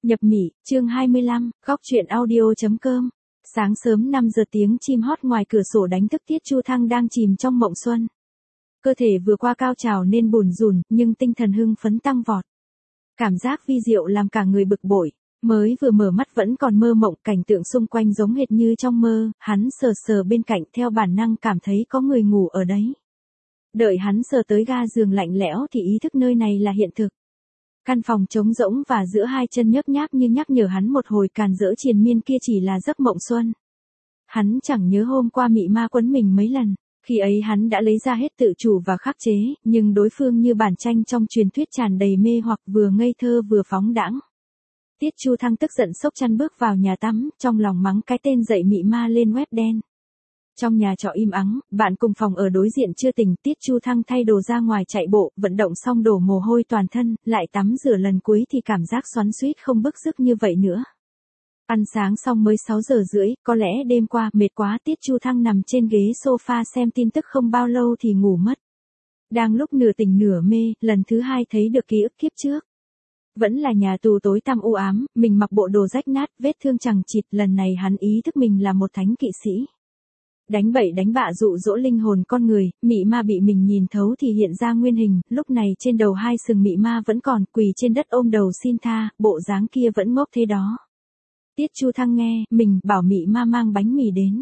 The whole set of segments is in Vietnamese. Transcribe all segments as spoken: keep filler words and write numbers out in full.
Nhập Mị, chương hai mươi lăm, góc truyện audio.com. Sáng sớm năm giờ tiếng chim hót ngoài cửa sổ đánh thức Tiết Chu Thăng đang chìm trong mộng xuân. Cơ thể vừa qua cao trào nên bùn rùn, nhưng tinh thần hưng phấn tăng vọt. Cảm giác vi diệu làm cả người bực bội, mới vừa mở mắt vẫn còn mơ mộng, cảnh tượng xung quanh giống hệt như trong mơ, hắn sờ sờ bên cạnh theo bản năng cảm thấy có người ngủ ở đấy. Đợi hắn sờ tới ga giường lạnh lẽo thì ý thức nơi này là hiện thực. Căn phòng trống rỗng và giữa hai chân nhấp nháp như nhắc nhở hắn một hồi càn rỡ triền miên kia chỉ là giấc mộng xuân. Hắn chẳng nhớ hôm qua mị ma quấn mình mấy lần, khi ấy hắn đã lấy ra hết tự chủ và khắc chế, nhưng đối phương như bản tranh trong truyền thuyết tràn đầy mê hoặc, vừa ngây thơ vừa phóng đãng. Tiết Chu Thăng tức giận xốc chăn bước vào nhà tắm, trong lòng mắng cái tên dậy mị ma lên web đen. Trong nhà trọ im ắng, bạn cùng phòng ở đối diện chưa tỉnh, Tiết Chu Thăng thay đồ ra ngoài chạy bộ, vận động xong đổ mồ hôi toàn thân, lại tắm rửa lần cuối thì cảm giác xoắn xuýt không bức rứt như vậy nữa. Ăn sáng xong mới sáu giờ rưỡi, có lẽ đêm qua mệt quá, Tiết Chu Thăng nằm trên ghế sofa xem tin tức không bao lâu thì ngủ mất. Đang lúc nửa tỉnh nửa mê, lần thứ hai thấy được ký ức kiếp trước. Vẫn là nhà tù tối tăm u ám, mình mặc bộ đồ rách nát, vết thương chằng chịt, lần này hắn ý thức mình là một thánh kỵ sĩ. Đánh bậy đánh bạ dụ dỗ linh hồn con người, mị ma bị mình nhìn thấu thì hiện ra nguyên hình, lúc này trên đầu hai sừng mị ma vẫn còn, quỳ trên đất ôm đầu xin tha, bộ dáng kia vẫn ngốc thế đó. Tiết Chu Thăng nghe, mình bảo mị ma mang bánh mì đến.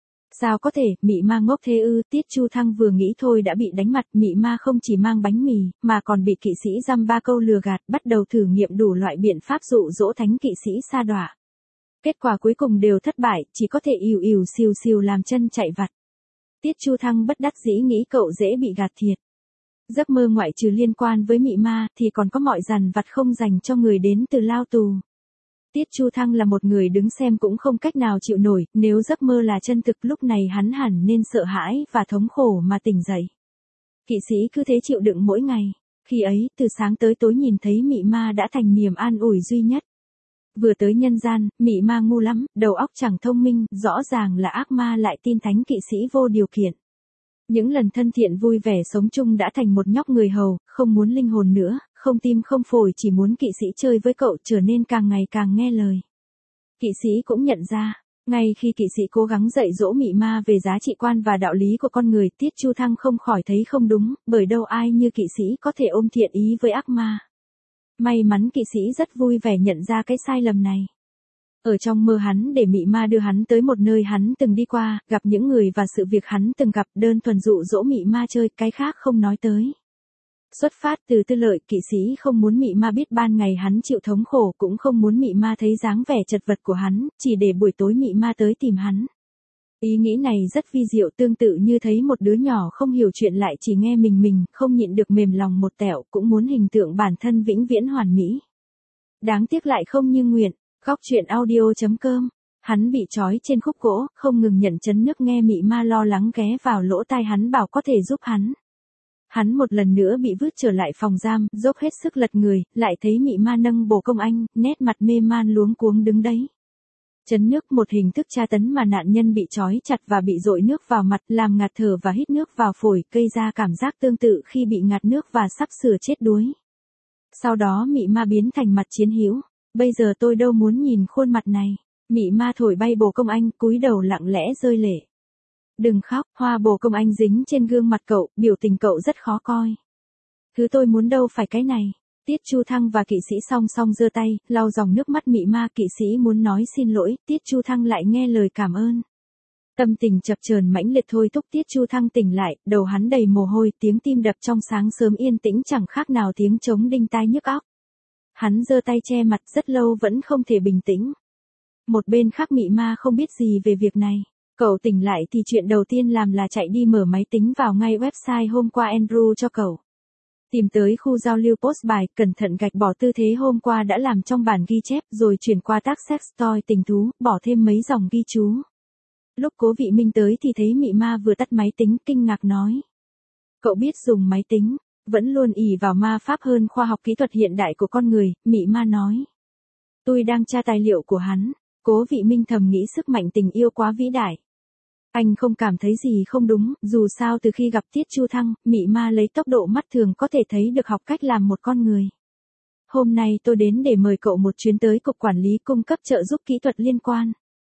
Sao có thể, mị ma ngốc thế ư? Tiết Chu Thăng vừa nghĩ thôi đã bị đánh mặt, mị ma không chỉ mang bánh mì, mà còn bị kỵ sĩ dăm ba câu lừa gạt, bắt đầu thử nghiệm đủ loại biện pháp dụ dỗ thánh kỵ sĩ sa đọa. Kết quả cuối cùng đều thất bại, chỉ có thể ìu ìu xìu xìu làm chân chạy vặt. Tiết Chu Thăng bất đắc dĩ nghĩ cậu dễ bị gạt thiệt. Giấc mơ ngoại trừ liên quan với mị ma thì còn có mọi dằn vặt không dành cho người đến từ lao tù. Tiết Chu Thăng là một người đứng xem cũng không cách nào chịu nổi, nếu giấc mơ là chân thực lúc này hắn hẳn nên sợ hãi và thống khổ mà tỉnh dậy. Kỵ sĩ cứ thế chịu đựng mỗi ngày, khi ấy từ sáng tới tối nhìn thấy mị ma đã thành niềm an ủi duy nhất. Vừa tới nhân gian, mị ma ngu lắm, đầu óc chẳng thông minh, rõ ràng là ác ma lại tin thánh kỵ sĩ vô điều kiện. Những lần thân thiện vui vẻ sống chung đã thành một nhóc người hầu, không muốn linh hồn nữa, không tim không phổi, chỉ muốn kỵ sĩ chơi với cậu, trở nên càng ngày càng nghe lời. Kỵ sĩ cũng nhận ra, ngay khi kỵ sĩ cố gắng dạy dỗ mị ma về giá trị quan và đạo lý của con người, Tiết Chu Thăng không khỏi thấy không đúng, bởi đâu ai như kỵ sĩ có thể ôm thiện ý với ác ma. May mắn kỵ sĩ rất vui vẻ nhận ra cái sai lầm này. Ở trong mơ hắn để mị ma đưa hắn tới một nơi hắn từng đi qua, gặp những người và sự việc hắn từng gặp, đơn thuần dụ dỗ mị ma chơi, cái khác không nói tới. Xuất phát từ tư lợi, kỵ sĩ không muốn mị ma biết ban ngày hắn chịu thống khổ, cũng không muốn mị ma thấy dáng vẻ chật vật của hắn, chỉ để buổi tối mị ma tới tìm hắn. Ý nghĩ này rất vi diệu, tương tự như thấy một đứa nhỏ không hiểu chuyện lại chỉ nghe mình mình, không nhịn được mềm lòng một tẹo, cũng muốn hình tượng bản thân vĩnh viễn hoàn mỹ. Đáng tiếc lại không như nguyện. Góc truyện audio.com. Hắn bị trói trên khúc gỗ, không ngừng nhận chấn nước, nghe mị ma lo lắng ghé vào lỗ tai hắn bảo có thể giúp hắn. Hắn một lần nữa bị vứt trở lại phòng giam, dốc hết sức lật người, lại thấy mị ma nâng bồ công anh, nét mặt mê man luống cuống đứng đấy. Chấn nước, một hình thức tra tấn mà nạn nhân bị trói chặt và bị dội nước vào mặt, làm ngạt thở và hít nước vào phổi, gây ra cảm giác tương tự khi bị ngạt nước và sắp sửa chết đuối. Sau đó mị ma biến thành mặt chiến hữu. Bây giờ tôi đâu muốn nhìn khuôn mặt này. Mị ma thổi bay bồ công anh, cúi đầu lặng lẽ rơi lệ. Đừng khóc, hoa bồ công anh dính trên gương mặt cậu, biểu tình cậu rất khó coi. Thứ tôi muốn đâu phải cái này. Tiết Chu Thăng và kỵ sĩ song song giơ tay, lau dòng nước mắt mị ma, kỵ sĩ muốn nói xin lỗi, Tiết Chu Thăng lại nghe lời cảm ơn. Tâm tình chập chờn mãnh liệt thôi thúc Tiết Chu Thăng tỉnh lại, đầu hắn đầy mồ hôi, tiếng tim đập trong sáng sớm yên tĩnh chẳng khác nào tiếng trống đinh tai nhức óc. Hắn giơ tay che mặt rất lâu vẫn không thể bình tĩnh. Một bên khác mị ma không biết gì về việc này. Cậu tỉnh lại thì chuyện đầu tiên làm là chạy đi mở máy tính vào ngay website hôm qua Andrew cho cậu. Tìm tới khu giao lưu post bài, cẩn thận gạch bỏ tư thế hôm qua đã làm trong bản ghi chép, rồi chuyển qua tác sex toy tình thú, bỏ thêm mấy dòng ghi chú. Lúc Cố Vị Minh tới thì thấy mị ma vừa tắt máy tính, kinh ngạc nói. Cậu biết dùng máy tính. Vẫn luôn ỷ vào ma pháp hơn khoa học kỹ thuật hiện đại của con người, mị ma nói. Tôi đang tra tài liệu của hắn. Cố Vị Minh thầm nghĩ sức mạnh tình yêu quá vĩ đại. Anh không cảm thấy gì không đúng, dù sao từ khi gặp Tiết Chu Thăng, mị ma lấy tốc độ mắt thường có thể thấy được học cách làm một con người. hôm nay tôi đến để mời cậu một chuyến tới cục quản lý cung cấp trợ giúp kỹ thuật liên quan.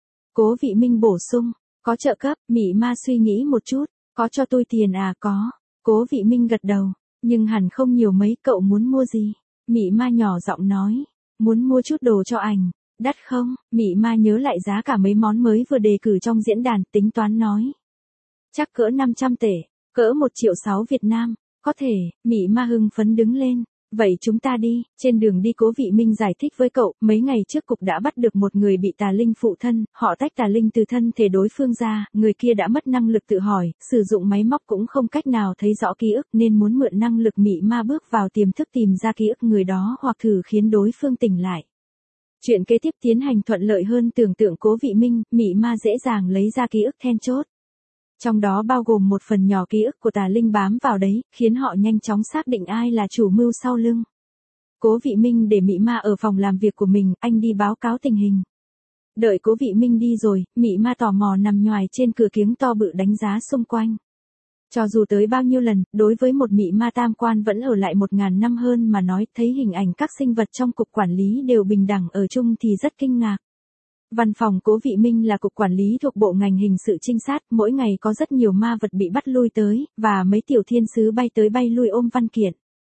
Cố Vị Minh bổ sung, có trợ cấp, Mị Ma suy nghĩ một chút, có cho tôi tiền à? Có. Cố Vị Minh gật đầu, nhưng hẳn không nhiều mấy, cậu muốn mua gì? Mị Ma nhỏ giọng nói, muốn mua chút đồ cho ảnh. Đắt không? Mị Ma nhớ lại giá cả mấy món mới vừa đề cử trong diễn đàn, tính toán nói. Chắc cỡ năm trăm tệ, cỡ một triệu sáu Việt Nam, có thể. Mị Ma hưng phấn đứng lên. Vậy chúng ta đi. Trên đường đi Cố Vị Minh giải thích với cậu, mấy ngày trước cục đã bắt được một người bị tà linh phụ thân, họ tách tà linh từ thân thể đối phương ra, người kia đã mất năng lực tự hỏi, sử dụng máy móc cũng không cách nào thấy rõ ký ức nên muốn mượn năng lực Mị Ma bước vào tiềm thức tìm ra ký ức người đó hoặc thử khiến đối phương tỉnh lại. Chuyện kế tiếp tiến hành thuận lợi hơn tưởng tượng Cố Vị Minh, Mị Ma dễ dàng lấy ra ký ức then chốt. Trong đó bao gồm một phần nhỏ ký ức của tà linh bám vào đấy, khiến họ nhanh chóng xác định ai là chủ mưu sau lưng. Cố Vị Minh để Mị Ma ở phòng làm việc của mình, anh đi báo cáo tình hình. Đợi Cố Vị Minh đi rồi, Mị Ma tò mò nằm nhoài trên cửa kiếng to bự đánh giá xung quanh. Cho dù tới bao nhiêu lần, đối với một Mị Ma tam quan vẫn ở lại một ngàn năm hơn mà nói, thấy hình ảnh các sinh vật trong cục quản lý đều bình đẳng ở chung thì rất kinh ngạc. Văn phòng Cố Vị Minh là cục quản lý thuộc bộ ngành hình sự trinh sát, mỗi ngày có rất nhiều ma vật bị bắt lui tới, và mấy tiểu thiên sứ bay tới bay lui ôm văn kiện.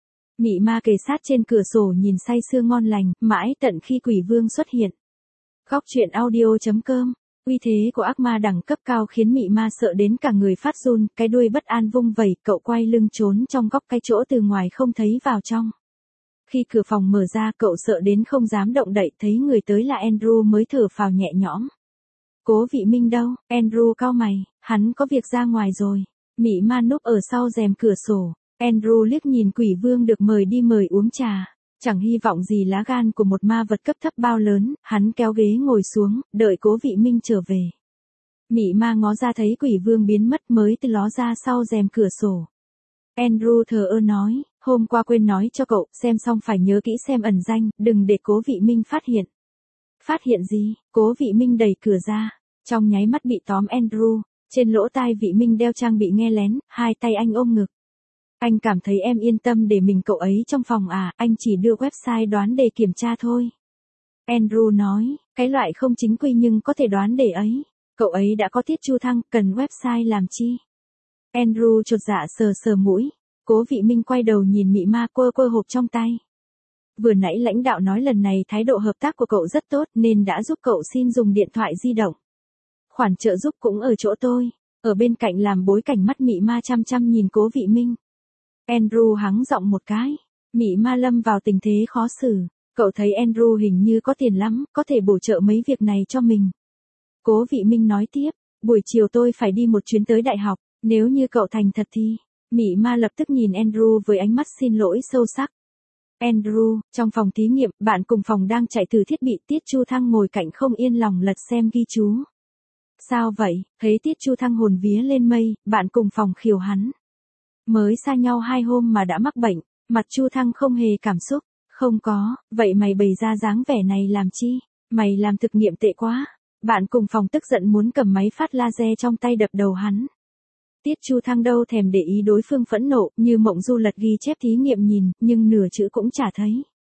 Mị Ma kề sát trên cửa sổ nhìn say sưa ngon lành, mãi tận khi Quỷ Vương xuất hiện. Góc truyện audio chấm com. Uy thế của ác ma đẳng cấp cao khiến Mị Ma sợ đến cả người phát run, cái đuôi bất an vung vẩy, cậu quay lưng trốn trong góc cái chỗ từ ngoài không thấy vào trong. Khi cửa phòng mở ra, cậu sợ đến không dám động đậy, thấy người tới là Andrew mới thở phào nhẹ nhõm. Cố Vị Minh đâu? Andrew cau mày, hắn có việc ra ngoài rồi. Mị Ma núp ở sau rèm cửa sổ. Andrew liếc nhìn Quỷ Vương được mời đi mời uống trà. Chẳng hy vọng gì lá gan của một ma vật cấp thấp bao lớn, hắn kéo ghế ngồi xuống, đợi Cố Vị Minh trở về. Mị Ma ngó ra thấy Quỷ Vương biến mất mới từ ló ra sau rèm cửa sổ. Andrew thờ ơ nói, hôm qua quên nói cho cậu, xem xong phải nhớ kỹ xem ẩn danh, đừng để Cố Vị Minh phát hiện. Phát hiện gì? Cố Vị Minh đẩy cửa ra, trong nháy mắt bị tóm Andrew, trên lỗ tai Vị Minh đeo trang bị nghe lén, hai tay anh ôm ngực. Anh cảm thấy em yên tâm để mình cậu ấy trong phòng à, anh chỉ đưa website đoán đề kiểm tra thôi. Andrew nói, cái loại không chính quy nhưng có thể đoán đề ấy, cậu ấy đã có Tiết Chu Thăng, cần website làm chi? Andrew chột dạ sờ sờ mũi. Cố Vị Minh quay đầu nhìn Mị Ma quơ quơ hộp trong tay. Vừa nãy lãnh đạo nói lần này thái độ hợp tác của cậu rất tốt nên đã giúp cậu xin dùng điện thoại di động. Khoản trợ giúp cũng ở chỗ tôi. Ở bên cạnh làm bối cảnh mắt Mị Ma chăm chăm nhìn Cố Vị Minh. Andrew hắng giọng một cái. Mị Ma lâm vào tình thế khó xử. Cậu thấy Andrew hình như có tiền lắm, có thể bổ trợ mấy việc này cho mình. Cố Vị Minh nói tiếp, buổi chiều tôi phải đi một chuyến tới đại học, nếu như cậu thành thật thì... Mị Ma lập tức nhìn Andrew với ánh mắt xin lỗi sâu sắc. Andrew, trong phòng thí nghiệm, bạn cùng phòng đang chạy thử thiết bị, Tiết Chu Thăng ngồi cạnh không yên lòng lật xem ghi chú. Sao vậy? Thấy Tiết Chu Thăng hồn vía lên mây, bạn cùng phòng khiều hắn. Mới xa nhau hai hôm mà đã mắc bệnh, mặt Chu Thăng không hề cảm xúc. Không có, vậy mày bày ra dáng vẻ này làm chi? Mày làm thực nghiệm tệ quá. Bạn cùng phòng tức giận muốn cầm máy phát laser trong tay đập đầu hắn. Tiết Chu Thăng đâu thèm để ý đối phương phẫn nộ, như mộng du lật ghi chép thí nghiệm nhìn, nhưng nửa chữ cũng chả thấy.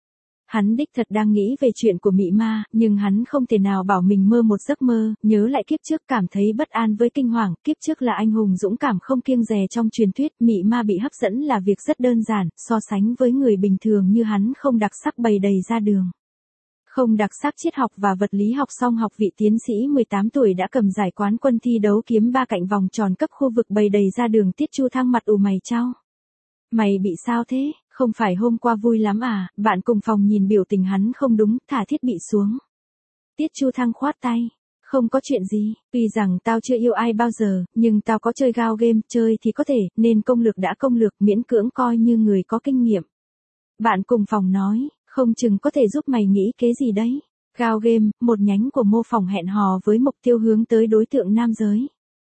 Hắn đích thật đang nghĩ về chuyện của Mị Ma, nhưng hắn không thể nào bảo mình mơ một giấc mơ, nhớ lại kiếp trước cảm thấy bất an với kinh hoàng, kiếp trước là anh hùng dũng cảm không kiêng dè trong truyền thuyết, Mị Ma bị hấp dẫn là việc rất đơn giản, so sánh với người bình thường như hắn không đặc sắc bày đầy ra đường. Không đặc sắc triết học và vật lý học song học vị tiến sĩ mười tám tuổi đã cầm giải quán quân thi đấu kiếm ba cạnh vòng tròn cấp khu vực bày đầy ra đường. Tiết Chu Thăng mặt ủ mày chau. Mày bị sao thế, không phải hôm qua vui lắm à? Bạn cùng phòng nhìn biểu tình hắn không đúng, thả thiết bị xuống. Tiết Chu Thăng khoát tay. Không có chuyện gì, tuy rằng tao chưa yêu ai bao giờ, nhưng tao có chơi gao game, chơi thì có thể, nên công lược đã công lược, miễn cưỡng coi như người có kinh nghiệm. Bạn cùng phòng nói. Không chừng có thể giúp mày nghĩ kế gì đấy. Gao game, một nhánh của mô phỏng hẹn hò với mục tiêu hướng tới đối tượng nam giới.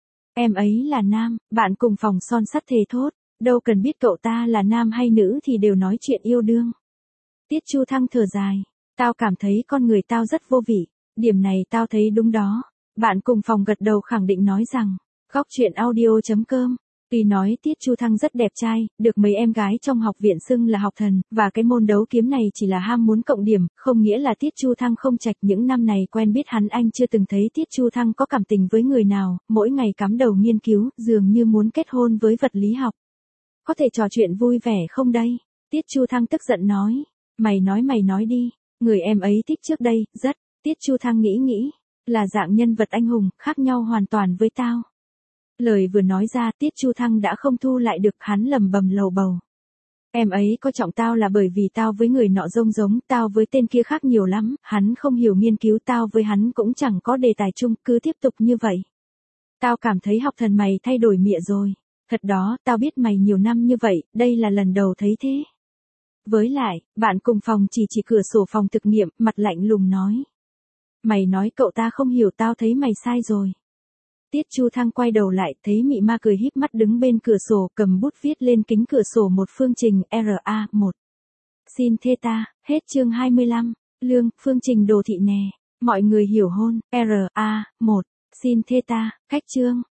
Em ấy là nam, bạn cùng phòng son sắt thề thốt, đâu cần biết cậu ta là nam hay nữ thì đều nói chuyện yêu đương. Tiết Chu Thăng thở dài, tao cảm thấy con người tao rất vô vị, điểm này tao thấy đúng đó. Bạn cùng phòng gật đầu khẳng định nói rằng, góc truyện audio chấm com Tuy nói Tiết Chu Thăng rất đẹp trai, được mấy em gái trong học viện xưng là học thần, và cái môn đấu kiếm này chỉ là ham muốn cộng điểm, không nghĩa là Tiết Chu Thăng không trạch. Những năm này quen biết hắn anh chưa từng thấy Tiết Chu Thăng có cảm tình với người nào, mỗi ngày cắm đầu nghiên cứu, dường như muốn kết hôn với vật lý học. Có thể trò chuyện vui vẻ không đây? Tiết Chu Thăng tức giận nói. Mày nói mày nói đi, người em ấy thích trước đây, rất. Tiết Chu Thăng nghĩ nghĩ, là dạng nhân vật anh hùng, khác nhau hoàn toàn với tao. Lời vừa nói ra, Tiết Chu Thăng đã không thu lại được, hắn lầm bầm lầu bầu. Em ấy coi trọng tao là bởi vì tao với người nọ rông giống, tao với tên kia khác nhiều lắm, hắn không hiểu nghiên cứu, tao với hắn cũng chẳng có đề tài chung, cứ tiếp tục như vậy. Tao cảm thấy học thần mày thay đổi mịa rồi. Thật đó, tao biết mày nhiều năm như vậy, đây là lần đầu thấy thế. Với lại, bạn cùng phòng chỉ chỉ cửa sổ phòng thực nghiệm, mặt lạnh lùng nói. Mày nói cậu ta không hiểu, tao thấy mày sai rồi. Tiết Chu Thăng quay đầu lại, thấy Mị Ma cười híp mắt đứng bên cửa sổ, cầm bút viết lên kính cửa sổ một phương trình R A một. Sin theta, hết chương hai mươi lăm, lương, phương trình đồ thị nè. Mọi người hiểu hôn, R A một, sin theta, cách chương.